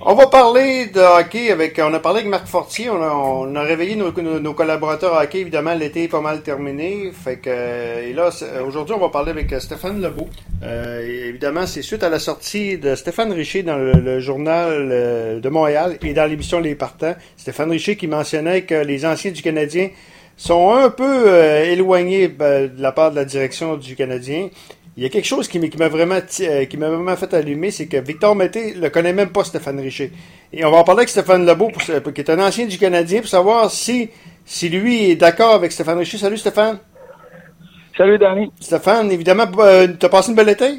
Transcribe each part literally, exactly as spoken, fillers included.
On va parler de hockey avec, on a parlé avec Marc Fortier, on a, on a réveillé nos, nos, nos collaborateurs hockey, évidemment l'été est pas mal terminé, fait que, et là, aujourd'hui on va parler avec Stéphane Lebeau. Euh, évidemment c'est suite à la sortie de Stéphane Richer dans le, le journal de Montréal et dans l'émission Les Partants. Stéphane Richer qui mentionnait que les anciens du Canadien sont un peu euh, éloignés ben, de la part de la direction du Canadien. Il y a quelque chose qui, qui m'a vraiment qui m'a vraiment fait allumer, c'est que Victor Mété ne connaît même pas Stéphane Richer. Et on va en parler avec Stéphane Lebeau, pour, qui est un ancien du Canadien, pour savoir si, si lui est d'accord avec Stéphane Richer. Salut Stéphane. Salut Danny. Stéphane, évidemment, euh, tu as passé une belle été?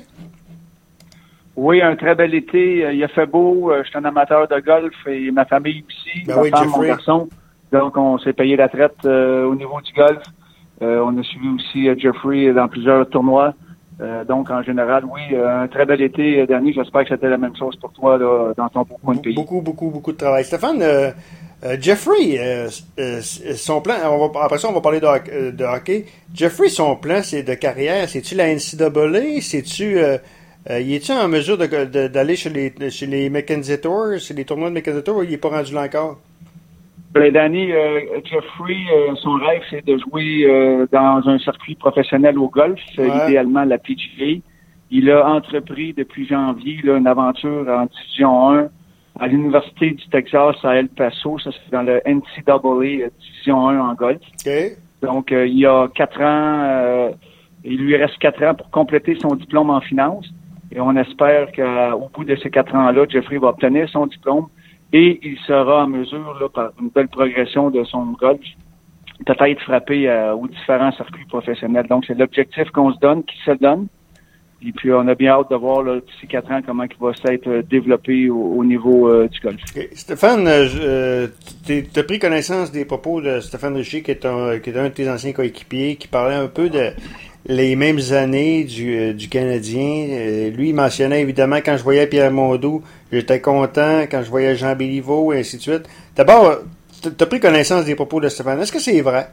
Oui, un très bel été. Il a fait beau. Je suis un amateur de golf et ma famille aussi. Ben ma oui, femme, Jeffrey. mon garçon. Donc, on s'est payé la traite euh, au niveau du golf. Euh, on a suivi aussi euh, Jeffrey dans plusieurs tournois. Euh, donc, en général, oui, un très bel été, Danny. J'espère que c'était la même chose pour toi là, dans ton beau coin de pays. Beaucoup, beaucoup, beaucoup de travail. Stéphane, euh, euh, Jeffrey, euh, euh, son plan, on va, après ça, on va parler de, de hockey. Jeffrey, son plan, c'est de carrière. C'est-tu la N C A A? C'est-tu, euh, euh, il est-tu en mesure de, de, d'aller chez les, chez les Mackenzie Tours, chez les tournois de Mackenzie Tours, ou il n'est pas rendu là encore? Ben, Danny, euh, Jeffrey, euh, son rêve, c'est de jouer euh, dans un circuit professionnel au golf, ouais. Idéalement la P G A. Il a entrepris depuis janvier là, une aventure en Division un à l'Université du Texas à El Paso. Ça, c'est dans le N C A A Division un en golf. Okay. Donc, euh, il y a quatre ans, euh, il lui reste quatre ans pour compléter son diplôme en finance. Et on espère qu'au bout de ces quatre ans-là, Jeffrey va obtenir son diplôme. Et il sera en mesure, là, par une belle progression de son golf, peut-être frapper euh, aux différents circuits professionnels. Donc, c'est l'objectif qu'on se donne, qui se donne. Et puis, on a bien hâte de voir là, d'ici quatre ans comment il va s'être développé au, au niveau euh, du golf. Okay. Stéphane, euh, tu as pris connaissance des propos de Stéphane Richer, qui est, un, qui est un de tes anciens coéquipiers, qui parlait un peu de les mêmes années du, euh, du Canadien. Euh, lui, il mentionnait évidemment quand je voyais Pierre Mondoux, j'étais content, quand je voyais Jean Béliveau, et ainsi de suite. D'abord, tu as pris connaissance des propos de Stéphane. Est-ce que c'est vrai?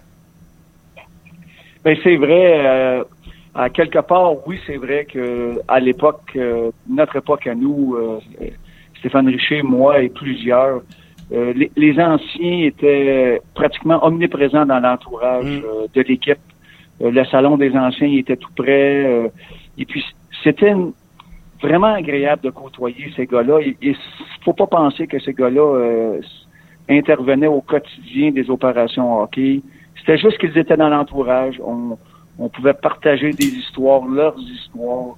Ben c'est vrai. Euh, à quelque part, oui, c'est vrai que à l'époque, euh, notre époque à nous, euh, Stéphane Richer, moi et plusieurs, euh, les, les anciens étaient pratiquement omniprésents dans l'entourage mmh. euh, de l'équipe. Le salon des anciens il était tout près. Euh, et puis, c'était une, vraiment agréable de côtoyer ces gars-là. Et il faut pas penser que ces gars-là euh, intervenaient au quotidien des opérations hockey. C'était juste qu'ils étaient dans l'entourage. On, on pouvait partager des histoires, leurs histoires.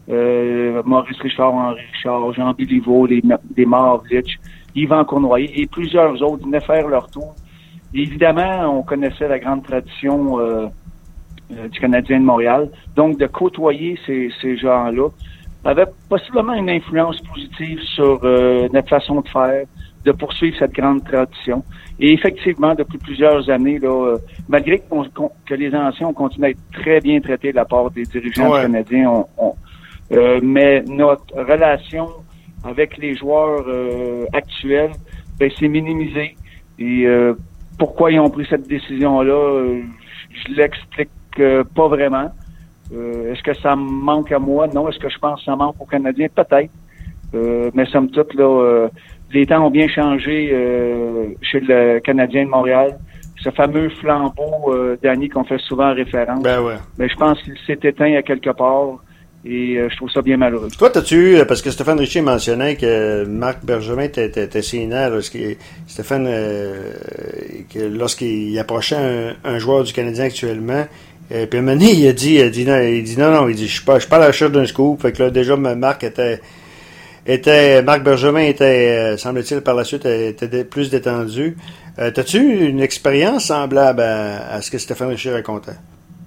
Euh, Maurice Richard, Henri Richard, Jean Béliveau, les, les Marvlich, Yvan Cournoyer et plusieurs autres venaient faire leur tour. Et évidemment, on connaissait la grande tradition euh, Euh, du Canadien de Montréal. Donc, de côtoyer ces, ces gens-là avait possiblement une influence positive sur euh, notre façon de faire, de poursuivre cette grande tradition. Et effectivement, depuis plusieurs années, là, euh, malgré qu'on, qu'on, que les anciens ont continué à être très bien traités de la part des dirigeants ouais. canadiens, on, on, euh, mais notre relation avec les joueurs euh, actuels, ben, c'est minimisé. Et euh, pourquoi ils ont pris cette décision-là, euh, je l'explique Euh, pas vraiment. Euh, est-ce que ça me manque à moi? Non. Est-ce que je pense que ça manque aux Canadiens? Peut-être. Euh, mais somme toute, là, euh, les temps ont bien changé euh, chez le Canadien de Montréal. Ce fameux flambeau, euh, Danny, qu'on fait souvent référence. Ben ouais. Mais je pense qu'il s'est éteint à quelque part. Et euh, je trouve ça bien malheureux. Toi, t'as-tu eu, parce que Stéphane Richer mentionnait que Marc Bergevin était sénile, lorsqu'il, Stéphane, euh, que lorsqu'il approchait un, un joueur du Canadien actuellement, et puis à un moment donné, il a dit, il a dit non, il dit non, non, il dit, je suis pas, je suis pas à la recherche d'un scoop. Fait que là, déjà, Marc était, était, Marc Bergevin était, semble-t-il, par la suite, était plus détendu. Euh, t'as-tu eu une expérience semblable à, à ce que Stéphane Richer racontait?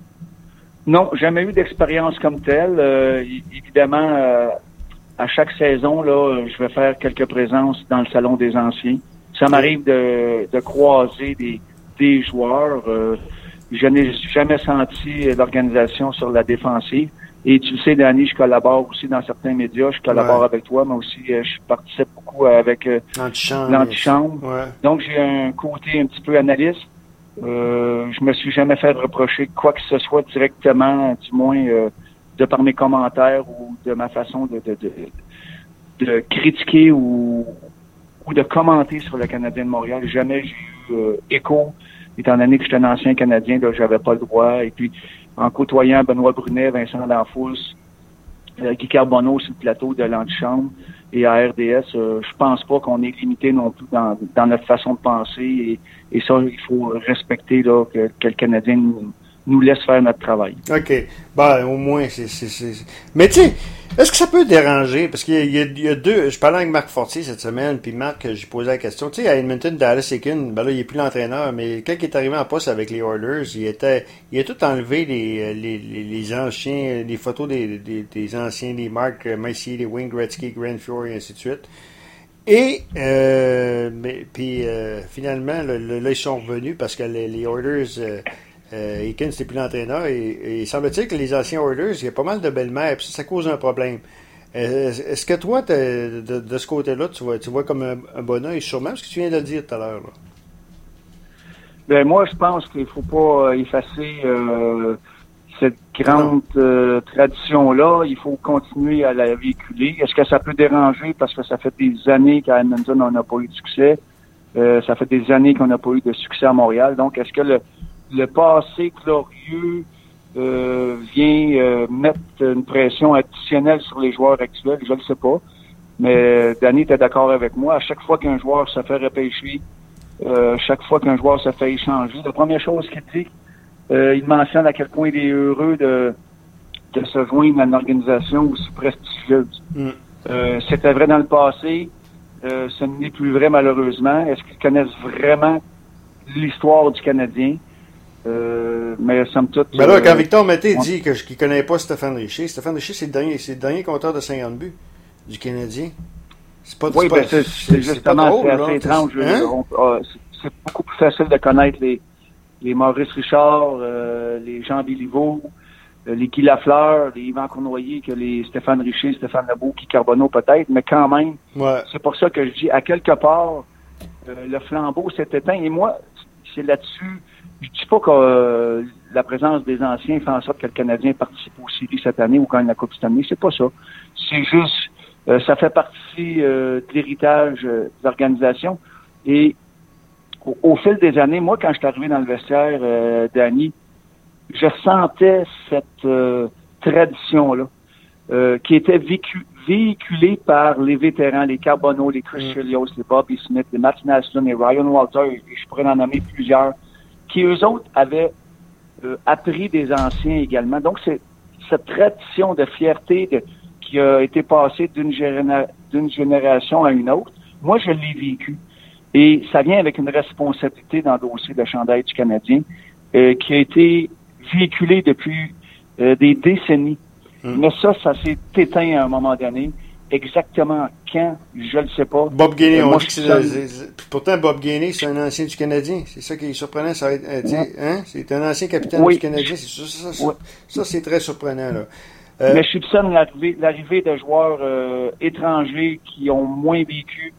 Non, jamais eu d'expérience comme telle. Euh, évidemment, euh, à chaque saison, là, je vais faire quelques présences dans le salon des anciens. Ça m'arrive de, de croiser des, des joueurs. Euh, je n'ai jamais senti l'organisation sur la défensive. Et tu le sais, Danny, je collabore aussi dans certains médias. Je collabore ouais. avec toi, mais aussi euh, je participe beaucoup avec euh, l'antichambre. l'antichambre. Ouais. Donc, j'ai un côté un petit peu analyste. Euh, je me suis jamais fait reprocher quoi que ce soit directement, du moins euh, de par mes commentaires ou de ma façon de, de, de, de critiquer ou ou de commenter sur le Canadien de Montréal. Jamais j'ai eu euh, écho, étant donné que j'étais un ancien Canadien, là, j'avais pas le droit. Et puis, en côtoyant Benoît Brunet, Vincent Danfous, euh, Guy Carbonneau sur le plateau de l'Antichambre et à R D S, euh, je pense pas qu'on est limité non plus dans, dans notre façon de penser. Et, et ça, il faut respecter là que, que le Canadien nous, nous laisse faire notre travail. OK. Ben, au moins, c'est... c'est, c'est... Mais tu sais, est-ce que ça peut déranger? Parce qu'il y a, il y a, il y a deux... Je parlais avec Marc Fortier cette semaine, puis Marc, j'ai posé la question. Tu sais, à Edmonton, Dallas Eakin, ben là, il est plus l'entraîneur, mais quand il est arrivé en poste avec les Oilers, il était... Il a tout enlevé les, les, les, les anciens... Les photos des, des, des anciens, les Mark Messier, les Wayne Gretzky, Grand Fjord, et ainsi de suite. Et, euh, mais, puis, euh, finalement, là, là, ils sont revenus parce que les, les Oilers... Euh, Euh, Eakin, c'était plus l'entraîneur et, et semble-t-il que les anciens Oilers, il y a pas mal de belles-mères puis ça, ça cause un problème. Euh, est-ce que toi, de, de ce côté-là, tu vois, tu vois comme un, un bon œil sûrement, ce que tu viens de le dire tout à l'heure? Là? Ben moi, je pense qu'il faut pas effacer euh, cette grande euh, tradition-là. Il faut continuer à la véhiculer. Est-ce que ça peut déranger parce que ça fait des années qu'à Edmonton, on n'a pas eu de succès? Euh, ça fait des années qu'on n'a pas eu de succès à Montréal. Donc, est-ce que le le passé glorieux euh, vient euh, mettre une pression additionnelle sur les joueurs actuels? Je ne le sais pas. Mais Danny était d'accord avec moi. À chaque fois qu'un joueur se fait repêcher, euh, chaque fois qu'un joueur se fait échanger, la première chose qu'il dit, euh, il mentionne à quel point il est heureux de, de se joindre à une organisation aussi prestigieuse. Mm. Euh, c'était vrai dans le passé. Euh, ce n'est plus vrai malheureusement. Est-ce qu'ils connaissent vraiment l'histoire du Canadien? Euh, mais somme toute. Ben là, quand Victor Mété ouais. dit que, qu'il ne connaît pas Stéphane Richer, Stéphane Richer, c'est le dernier, c'est le dernier compteur de cinquante buts du Canadien. C'est pas, oui, c'est, ben pas, c'est, c'est, c'est justement c'est, drôle, c'est assez là, étrange. Hein? On, ah, c'est, c'est beaucoup plus facile de connaître les, les Maurice Richard, euh, les Jean Béliveau, euh, les Guy Lafleur, les Yvan Cournoyer que les Stéphane Richer, Stéphane Lebeau, Guy Carbonneau peut-être, mais quand même, ouais. C'est pour ça que je dis, à quelque part, euh, le flambeau s'est éteint. Et moi, c'est là-dessus. Je dis pas que euh, la présence des anciens fait en sorte que le Canadien participe aux séries cette année ou gagne la Coupe cette année. C'est pas ça. C'est juste, euh, ça fait partie euh, de l'héritage euh, de l'organisation. Et au, au fil des années, moi, quand je suis arrivé dans le vestiaire, euh, Danny, je sentais cette euh, tradition-là euh, qui était vécu, véhiculée par les vétérans, les Carbonneau, les Chris Chelios, les Bobby Smith, les Matt Naslund, les Ryan Walter, et je pourrais en nommer plusieurs, qui eux autres avaient euh, appris des anciens également. Donc, c'est cette tradition de fierté de, qui a été passée d'une, généra- d'une génération à une autre. Moi, je l'ai vécu. Et ça vient avec une responsabilité d'endosser le chandail du Canadien euh, qui a été véhiculé depuis euh, des décennies. Hum. Mais ça, ça s'est éteint à un moment donné. Exactement quand, je ne le sais pas. Bob Gainey, euh, on dit que c'est, c'est, c'est pourtant Bob Gainey, c'est un ancien du Canadien. C'est ça qui est surprenant. Ça, euh, ouais. Hein? C'est un ancien capitaine oui. du Canadien. C'est ça, ça, ça, oui. ça, c'est très surprenant. Là. Euh, Mais je soupçonne l'arrivée, l'arrivée de joueurs euh, étrangers qui ont moins vécu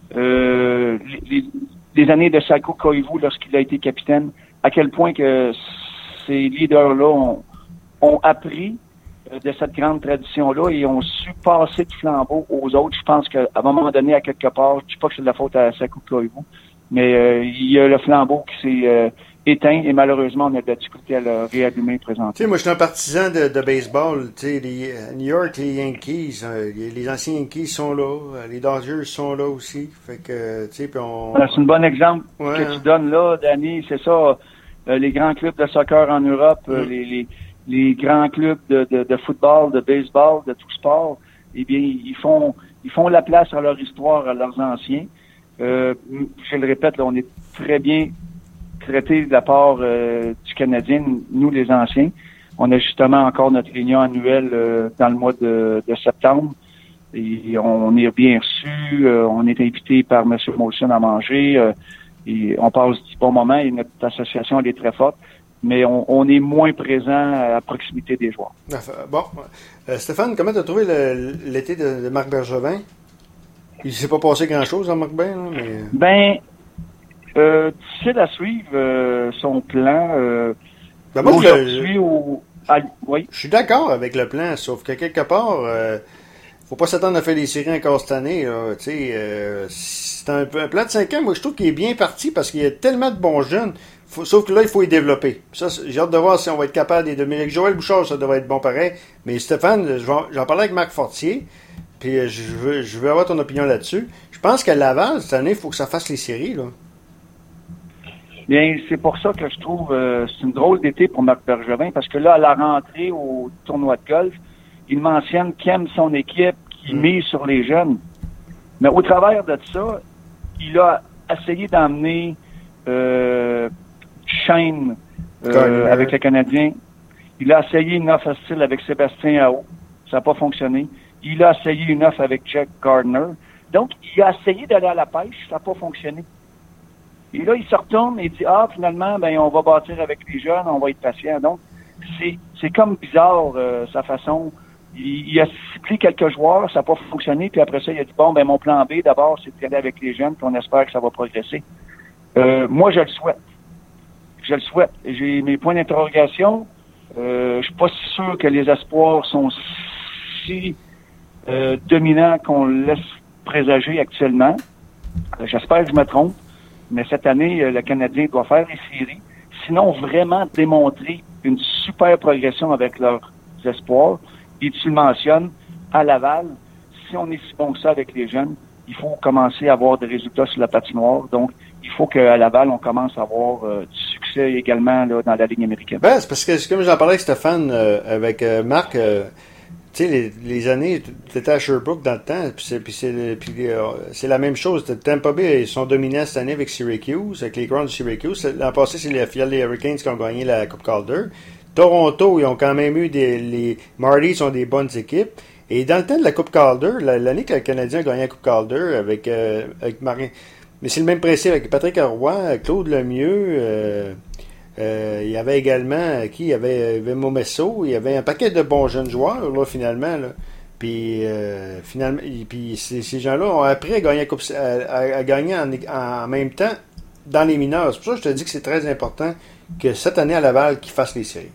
euh, les, les années de Saku Koivu lorsqu'il a été capitaine, à quel point que ces leaders-là ont, ont appris de cette grande tradition-là et ont su passer du flambeau aux autres. Je pense qu'à un moment donné, à quelque part, je ne dis pas que c'est de la faute à Saku Koivu, mais euh, il y a le flambeau qui s'est euh, éteint et malheureusement, on a de la difficulté à le réallumer présentement. Tu sais, moi, je suis un partisan de, de baseball. Tu sais, les New York, les Yankees, euh, les anciens Yankees sont là, les Dodgers sont là aussi. Fait que, tu sais, puis on... C'est un bon exemple ouais, que hein. tu donnes là, Danny. C'est ça, euh, les grands clubs de soccer en Europe, mm. euh, les... les les grands clubs de, de, de football, de baseball, de tout sport, eh bien, ils font ils font la place à leur histoire, à leurs anciens. Euh, je le répète, là, on est très bien traités de la part euh, du Canadien, nous les anciens. On a justement encore notre réunion annuelle euh, dans le mois de, de septembre. Et on est bien reçus, euh, on est invité par M. Molson à manger. Euh, et on passe du bon moment et notre association elle est très forte. Mais on, on est moins présent à proximité des joueurs. Bon. Euh, Stéphane, comment tu as trouvé le, l'été de, de Marc Bergevin? Il ne s'est pas passé grand-chose à Marc Bergevin, mais... Ben, euh, difficile à suivre euh, son plan. Euh, ben moi, je, je, au... ah, oui. je suis d'accord avec le plan, sauf que quelque part, euh, faut pas s'attendre à faire des séries encore cette année. Là, euh, c'est un, un plan de cinq ans, moi je trouve qu'il est bien parti parce qu'il y a tellement de bons jeunes. Faut, sauf que là, il faut y développer. Ça, j'ai hâte de voir si on va être capable de dominer. Avec Joël Bouchard, ça devrait être bon pareil. Mais Stéphane, j'en parlais avec Marc Fortier, puis je veux, je veux avoir ton opinion là-dessus. Je pense qu'à Laval, cette année, il faut que ça fasse les séries. Là. Bien, c'est pour ça que je trouve euh, c'est une drôle d'été pour Marc Bergevin, parce que là, à la rentrée au tournoi de golf, il mentionne qu'il aime son équipe, qu'il mise sur les jeunes. Mais au travers de ça, il a essayé d'emmener euh, Shane euh, avec le Canadien. Il a essayé une offre hostile avec Sébastien Aho. Ça n'a pas fonctionné. Il a essayé une offre avec Jack Gardner. Donc, il a essayé d'aller à la pêche. Ça n'a pas fonctionné. Et là, il se retourne et dit, ah, finalement, ben, on va bâtir avec les jeunes, on va être patient. Donc, c'est, c'est comme bizarre, euh, sa façon. Il, il a ciblé quelques joueurs, ça n'a pas fonctionné, puis après ça, il a dit, bon, ben, mon plan B, d'abord, c'est d'aller avec les jeunes, puis on espère que ça va progresser. Euh, moi, je le souhaite. Je le souhaite. J'ai mes points d'interrogation. Euh, je suis pas si sûr que les espoirs sont si euh, dominants qu'on le laisse présager actuellement. Euh, j'espère que je me trompe. Mais cette année, le Canadien doit faire les séries. Sinon, vraiment démontrer une super progression avec leurs espoirs. Et tu le mentionnes, à Laval, si on est si bon que ça avec les jeunes, il faut commencer à avoir des résultats sur la patinoire. Donc, il faut qu'à Laval, on commence à avoir euh, du succès également là, dans la Ligue américaine. Ben, c'est parce que, comme j'en parlais avec Stéphane, euh, avec euh, Marc, euh, tu sais, les, les années, tu étais à Sherbrooke dans le temps, puis c'est, puis c'est, puis, euh, c'est la même chose. Tampa Bay, ils sont dominants cette année avec Syracuse, avec les Crowns de Syracuse. L'an passé, c'est les filiales des Hurricanes qui ont gagné la Coupe Calder. Toronto, ils ont quand même eu des... Les Marlies sont des bonnes équipes. Et dans le temps de la Coupe Calder, l'année que le Canadien a gagné la Coupe Calder avec, euh, avec Marin... Mais c'est le même principe avec Patrick Roy, Claude Lemieux... Euh, Euh, il y avait également qui il y avait, il y avait Momesso, il y avait un paquet de bons jeunes joueurs là finalement là. Puis euh, finalement puis ces, ces gens-là ont appris à gagner à, coupe, à, à gagner en, en même temps dans les mineurs. C'est pour ça que je te dis que c'est très important que cette année à Laval qu'ils fassent les séries.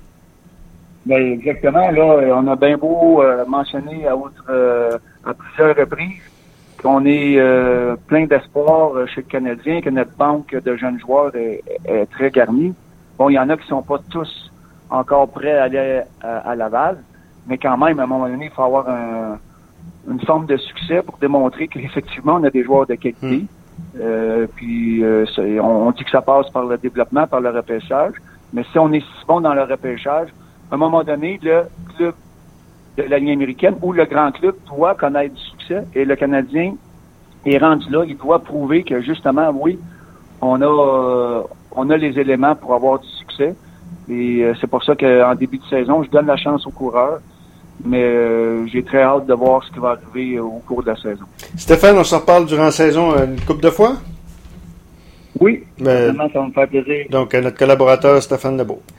Ben exactement, là, on a bien beau euh, mentionner à, autre, euh, à plusieurs reprises qu'on est euh, plein d'espoir chez le Canadien, que notre banque de jeunes joueurs est, est très garnie. Bon, il y en a qui sont pas tous encore prêts à aller à, à Laval, mais quand même, à un moment donné, il faut avoir un, une forme de succès pour démontrer qu'effectivement, on a des joueurs de qualité. Mmh. Euh, puis, euh, on, on dit que ça passe par le développement, par le repêchage, mais si on est si bon dans le repêchage, à un moment donné, le club de la Ligue américaine ou le grand club doit connaître du succès et le Canadien est rendu là, il doit prouver que justement, oui, on a euh, on a les éléments pour avoir du succès et euh, c'est pour ça qu'en début de saison, je donne la chance aux coureurs, mais euh, j'ai très hâte de voir ce qui va arriver au cours de la saison. Stéphane, on s'en reparle durant la saison une couple de fois? Oui, mais, vraiment, ça va me faire plaisir. Donc, notre collaborateur Stéphane Lebeau.